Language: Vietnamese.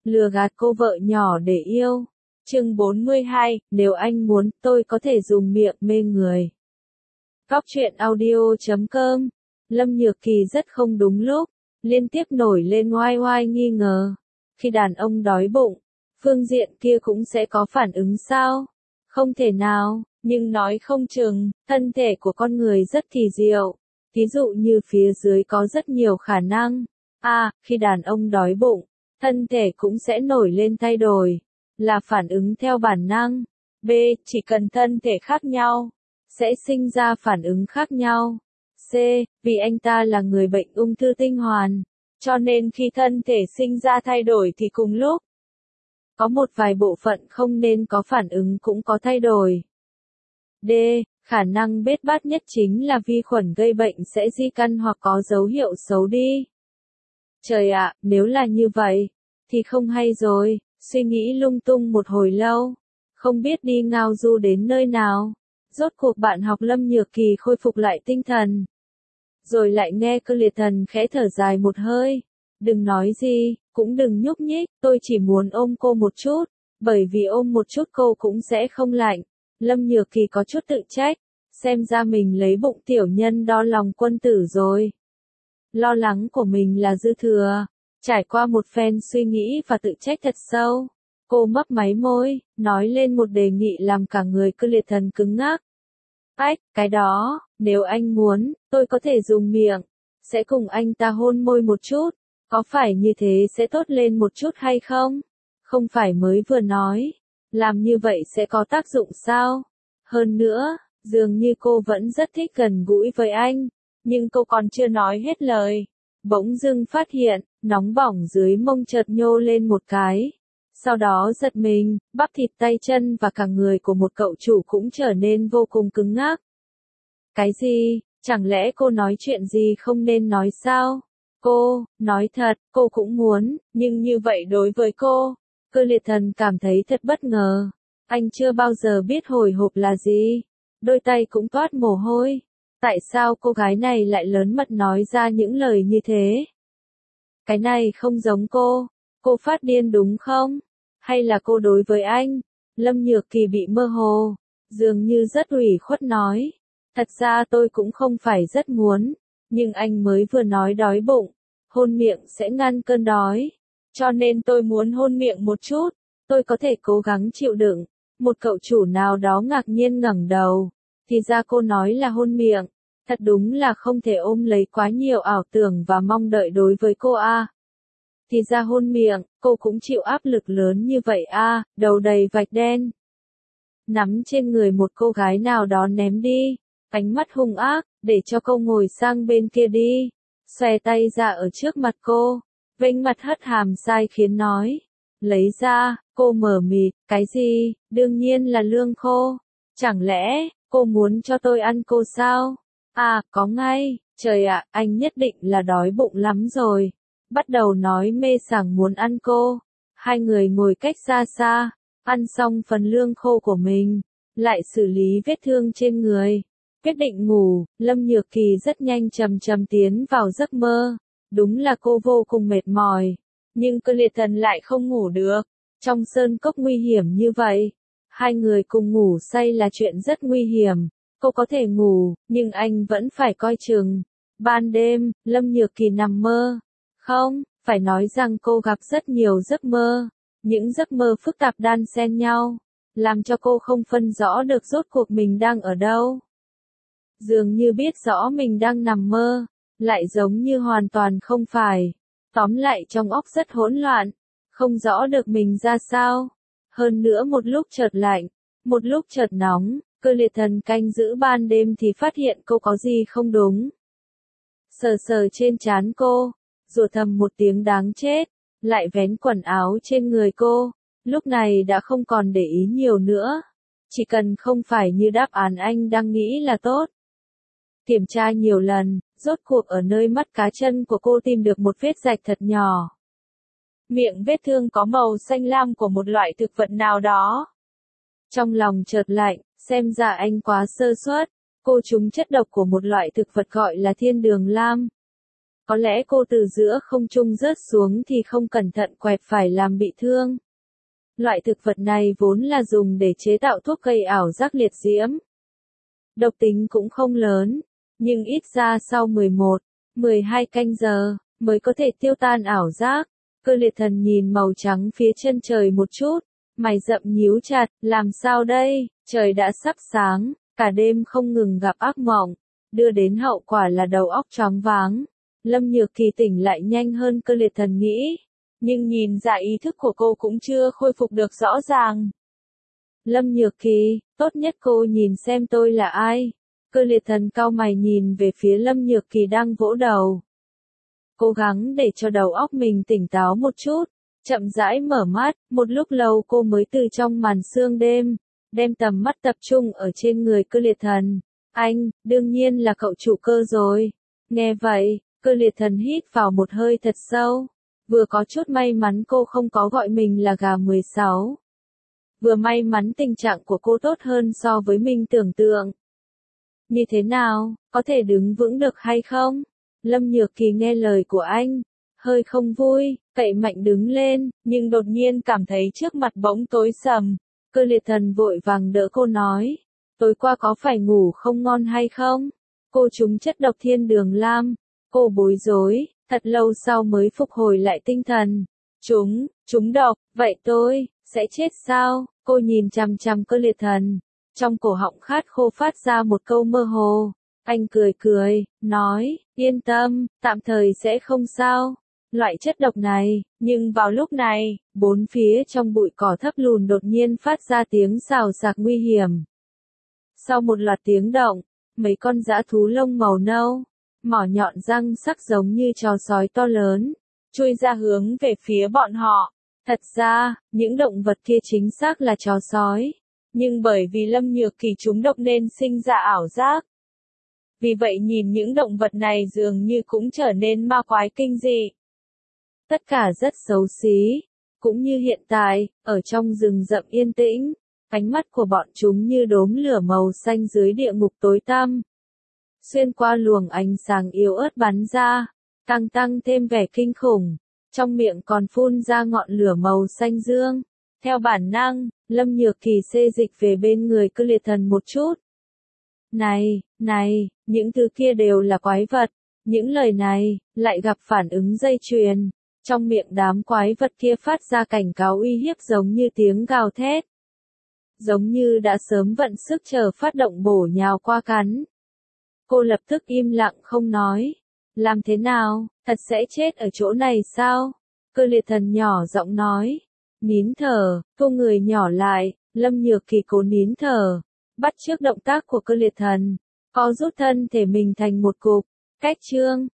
lừa gạt cô vợ nhỏ để yêu. Chương 42, nếu anh muốn, tôi có thể dùng miệng mê người. Góc truyện audio.com. Lâm Nhược Kỳ rất không đúng lúc, liên tiếp nổi lên oai oai nghi ngờ. Khi đàn ông đói bụng, phương diện kia cũng sẽ có phản ứng sao? Không thể nào, nhưng nói không chừng, thân thể của con người rất kỳ diệu. Ví dụ như phía dưới có rất nhiều khả năng. A. Khi đàn ông đói bụng, thân thể cũng sẽ nổi lên thay đổi, là phản ứng theo bản năng. B. Chỉ cần thân thể khác nhau, sẽ sinh ra phản ứng khác nhau. C. Vì anh ta là người bệnh ung thư tinh hoàn, cho nên khi thân thể sinh ra thay đổi thì cùng lúc, có một vài bộ phận không nên có phản ứng cũng có thay đổi. D. Khả năng bết bát nhất chính là vi khuẩn gây bệnh sẽ di căn hoặc có dấu hiệu xấu đi. Trời ạ, nếu là như vậy, thì không hay rồi, suy nghĩ lung tung một hồi lâu, không biết đi ngao du đến nơi nào. Rốt cuộc bạn học Lâm Nhược Kỳ khôi phục lại tinh thần. Rồi lại nghe Cơ Liệt Thần khẽ thở dài một hơi. Đừng nói gì, cũng đừng nhúc nhích, tôi chỉ muốn ôm cô một chút, bởi vì ôm một chút cô cũng sẽ không lạnh. Lâm Nhược Kỳ có chút tự trách, xem ra mình lấy bụng tiểu nhân đo lòng quân tử rồi. Lo lắng của mình là dư thừa, trải qua một phen suy nghĩ và tự trách thật sâu. Cô mấp máy môi, nói lên một đề nghị làm cả người Cơ Liệt Thần cứng ngắc. Ách, cái đó, nếu anh muốn, tôi có thể dùng miệng, sẽ cùng anh ta hôn môi một chút, có phải như thế sẽ tốt lên một chút hay không? Không phải mới vừa nói, làm như vậy sẽ có tác dụng sao? Hơn nữa, dường như cô vẫn rất thích gần gũi với anh, nhưng cô còn chưa nói hết lời. Bỗng dưng phát hiện, nóng bỏng dưới mông chợt nhô lên một cái. Sau đó giật mình, bắp thịt tay chân và cả người của một cậu chủ cũng trở nên vô cùng cứng ngắc. Cái gì? Chẳng lẽ cô nói chuyện gì không nên nói sao? Cô, nói thật, cô cũng muốn, nhưng như vậy đối với cô, Cơ Liệt Thần cảm thấy thật bất ngờ. Anh chưa bao giờ biết hồi hộp là gì. Đôi tay cũng toát mồ hôi. Tại sao cô gái này lại lớn mật nói ra những lời như thế? Cái này không giống cô. Cô phát điên đúng không? Hay là cô đối với anh? Lâm Nhược Kỳ bị mơ hồ, dường như rất ủy khuất nói. Thật ra tôi cũng không phải rất muốn, nhưng anh mới vừa nói đói bụng, hôn miệng sẽ ngăn cơn đói. Cho nên tôi muốn hôn miệng một chút, tôi có thể cố gắng chịu đựng. Một cậu chủ nào đó ngạc nhiên ngẩng đầu, thì ra cô nói là hôn miệng. Thật đúng là không thể ôm lấy quá nhiều ảo tưởng và mong đợi đối với cô a. Thì ra hôn miệng, cô cũng chịu áp lực lớn như vậy a, đầu đầy vạch đen. Nắm trên người một cô gái nào đó ném đi, ánh mắt hung ác, để cho cô ngồi sang bên kia đi. Xòe tay ra ở trước mặt cô, vênh mặt hất hàm sai khiến nói. Lấy ra, cô mở mịt, cái gì, đương nhiên là lương khô. Chẳng lẽ, cô muốn cho tôi ăn cô sao? À, có ngay, trời ạ, anh nhất định là đói bụng lắm rồi. Bắt đầu nói mê sảng muốn ăn cô. Hai người ngồi cách xa xa, ăn xong phần lương khô của mình, lại xử lý vết thương trên người. Quyết định ngủ, Lâm Nhược Kỳ rất nhanh chậm chậm tiến vào giấc mơ. Đúng là cô vô cùng mệt mỏi, nhưng Cơ Liệt Thần lại không ngủ được. Trong sơn cốc nguy hiểm như vậy, hai người cùng ngủ say là chuyện rất nguy hiểm. Cô có thể ngủ, nhưng anh vẫn phải coi chừng. Ban đêm, Lâm Nhược Kỳ nằm mơ. Không, phải nói rằng cô gặp rất nhiều giấc mơ. Những giấc mơ phức tạp đan xen nhau, làm cho cô không phân rõ được rốt cuộc mình đang ở đâu. Dường như biết rõ mình đang nằm mơ, lại giống như hoàn toàn không phải. Tóm lại trong óc rất hỗn loạn, không rõ được mình ra sao. Hơn nữa một lúc chợt lạnh, một lúc chợt nóng. Cơ Liệt Thần canh giữ ban đêm thì phát hiện cô có gì không đúng. Sờ sờ trên trán cô, rủa thầm một tiếng đáng chết, lại vén quần áo trên người cô. Lúc này đã không còn để ý nhiều nữa. Chỉ cần không phải như đáp án anh đang nghĩ là tốt. Kiểm tra nhiều lần, rốt cuộc ở nơi mắt cá chân của cô tìm được một vết rạch thật nhỏ. Miệng vết thương có màu xanh lam của một loại thực vật nào đó. Trong lòng chợt lạnh, xem ra anh quá sơ suất. Cô trúng chất độc của một loại thực vật gọi là thiên đường lam. Có lẽ cô từ giữa không trung rớt xuống thì không cẩn thận quẹt phải làm bị thương. Loại thực vật này vốn là dùng để chế tạo thuốc gây ảo giác liệt diễm. Độc tính cũng không lớn, nhưng ít ra sau 11, 12 canh giờ, mới có thể tiêu tan ảo giác. Cơ liệt thần nhìn màu trắng phía chân trời một chút, mày rậm nhíu chặt, làm sao đây, trời đã sắp sáng, cả đêm không ngừng gặp ác mộng, đưa đến hậu quả là đầu óc choáng váng. Lâm Nhược Kỳ tỉnh lại nhanh hơn cơ liệt thần nghĩ, nhưng nhìn ra ý thức của cô cũng chưa khôi phục được rõ ràng. Lâm Nhược Kỳ, tốt nhất cô nhìn xem tôi là ai. Cơ liệt thần cau mày nhìn về phía Lâm Nhược Kỳ đang vỗ đầu. Cố gắng để cho đầu óc mình tỉnh táo một chút, chậm rãi mở mắt, một lúc lâu cô mới từ trong màn sương đêm, đem tầm mắt tập trung ở trên người cơ liệt thần. Anh, đương nhiên là cậu chủ Cơ rồi. Nghe vậy, cơ liệt thần hít vào một hơi thật sâu. Vừa có chút may mắn cô không có gọi mình là gà 16. Vừa may mắn tình trạng của cô tốt hơn so với mình tưởng tượng. Như thế nào, có thể đứng vững được hay không? Lâm Nhược Kỳ nghe lời của anh, hơi không vui, cậy mạnh đứng lên, nhưng đột nhiên cảm thấy trước mặt bỗng tối sầm. Cơ liệt thần vội vàng đỡ cô nói, tối qua có phải ngủ không ngon hay không? Cô trúng chất độc thiên đường lam. Cô bối rối, thật lâu sau mới phục hồi lại tinh thần. Trúng độc, vậy tôi sẽ chết sao? Cô nhìn chằm chằm cơ liệt thần, trong cổ họng khát khô phát ra một câu mơ hồ. Anh cười, nói, yên tâm, tạm thời sẽ không sao. Loại chất độc này, nhưng vào lúc này, bốn phía trong bụi cỏ thấp lùn đột nhiên phát ra tiếng xào xạc nguy hiểm. Sau một loạt tiếng động, mấy con dã thú lông màu nâu, mỏ nhọn răng sắc giống như trò sói to lớn, chui ra hướng về phía bọn họ. Thật ra, những động vật kia chính xác là chó sói, nhưng bởi vì Lâm Nhược Kỳ trúng độc nên sinh ra ảo giác. Vì vậy nhìn những động vật này dường như cũng trở nên ma quái kinh dị. Tất cả rất xấu xí, cũng như hiện tại, ở trong rừng rậm yên tĩnh, ánh mắt của bọn chúng như đốm lửa màu xanh dưới địa ngục tối tăm. Xuyên qua luồng ánh sáng yếu ớt bắn ra, tăng thêm vẻ kinh khủng, trong miệng còn phun ra ngọn lửa màu xanh dương. Theo bản năng, Lâm Nhược Kỳ xê dịch về bên người cơ liệt thần một chút. Này, những thứ kia đều là quái vật. Những lời này, lại gặp phản ứng dây chuyền. Trong miệng đám quái vật kia phát ra cảnh cáo uy hiếp giống như tiếng gào thét. Giống như đã sớm vận sức chờ phát động bổ nhào qua cắn. Cô lập tức im lặng không nói. Làm thế nào, thật sẽ chết ở chỗ này sao? Cơ liệt thần nhỏ giọng nói. Nín thở, cô người nhỏ lại, Lâm Nhược Kỳ cố nín thở. Bắt chước động tác của cơ liệt thần, co rút thân thể mình thành một cục. Cách chương